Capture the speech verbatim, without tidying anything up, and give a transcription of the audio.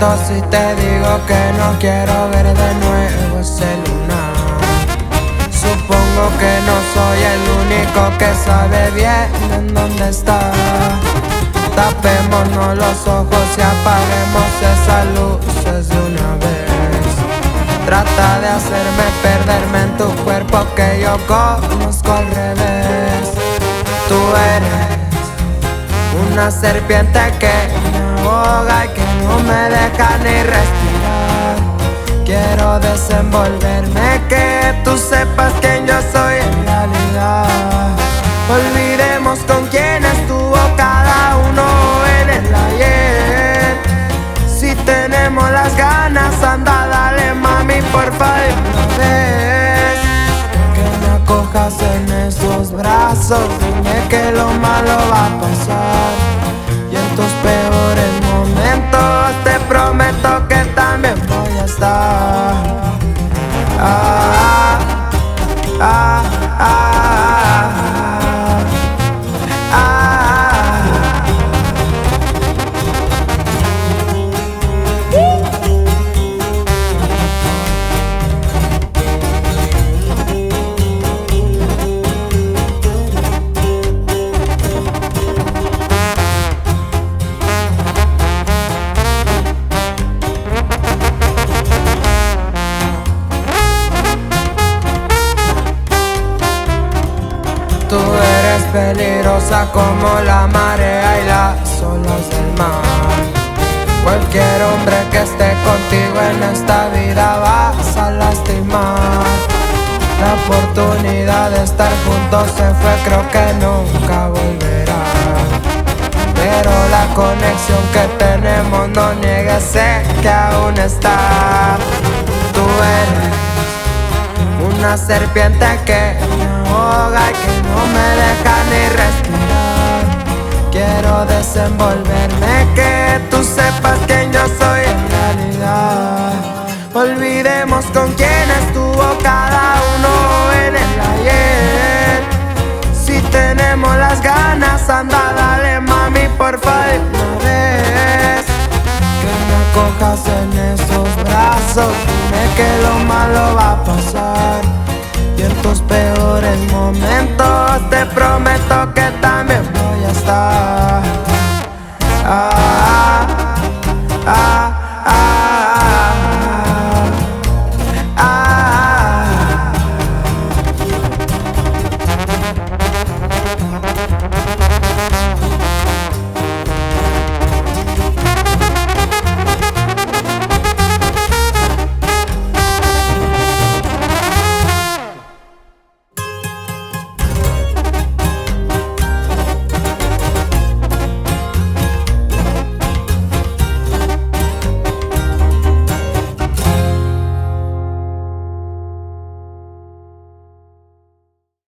miento si te digo que no quiero ver de nuevo ese lunar. Supongo que no soy el único que sabe bien en dónde está. Tapémonos los ojos y apaguemos esas luces de una vez. Trata de hacerme perderme en tu cuerpo que yo conozco al revés. Tú eres una serpiente que me ahoga y que no me deja ni respirar. Quiero desenvolverme, que tú sepas quién yo soy en realidad. Olvidemos con quién estuvo cada uno en el ayer. Si tenemos las ganas, anda, dale mami, porfa, de una vez. Que me acojas en esos brazos, dime que lo malo va a pasar. Y en tus peores momentos te prometo que también voy a estar. Ah, ah, ah, ah, ah, ah. Tú eres peligrosa como la marea y las olas del mar. Cualquier hombre que esté contigo en esta vida vas a lastimar. La oportunidad de estar juntos se fue, creo que nunca volverá. Pero la conexión que tenemos, no niegues, sé que aún está. Tú eres una serpiente que me ahoga y que no me deja ni respirar. Quiero desenvolverme, que tú sepas quién yo soy en realidad. Olvidemos con quién estuvo cada uno en el ayer. Si tenemos las ganas, anda, dale mami, porfa, de una vez. Que me acojas en esos brazos, dime que lo malo va a pasar. Y en tus peores momentos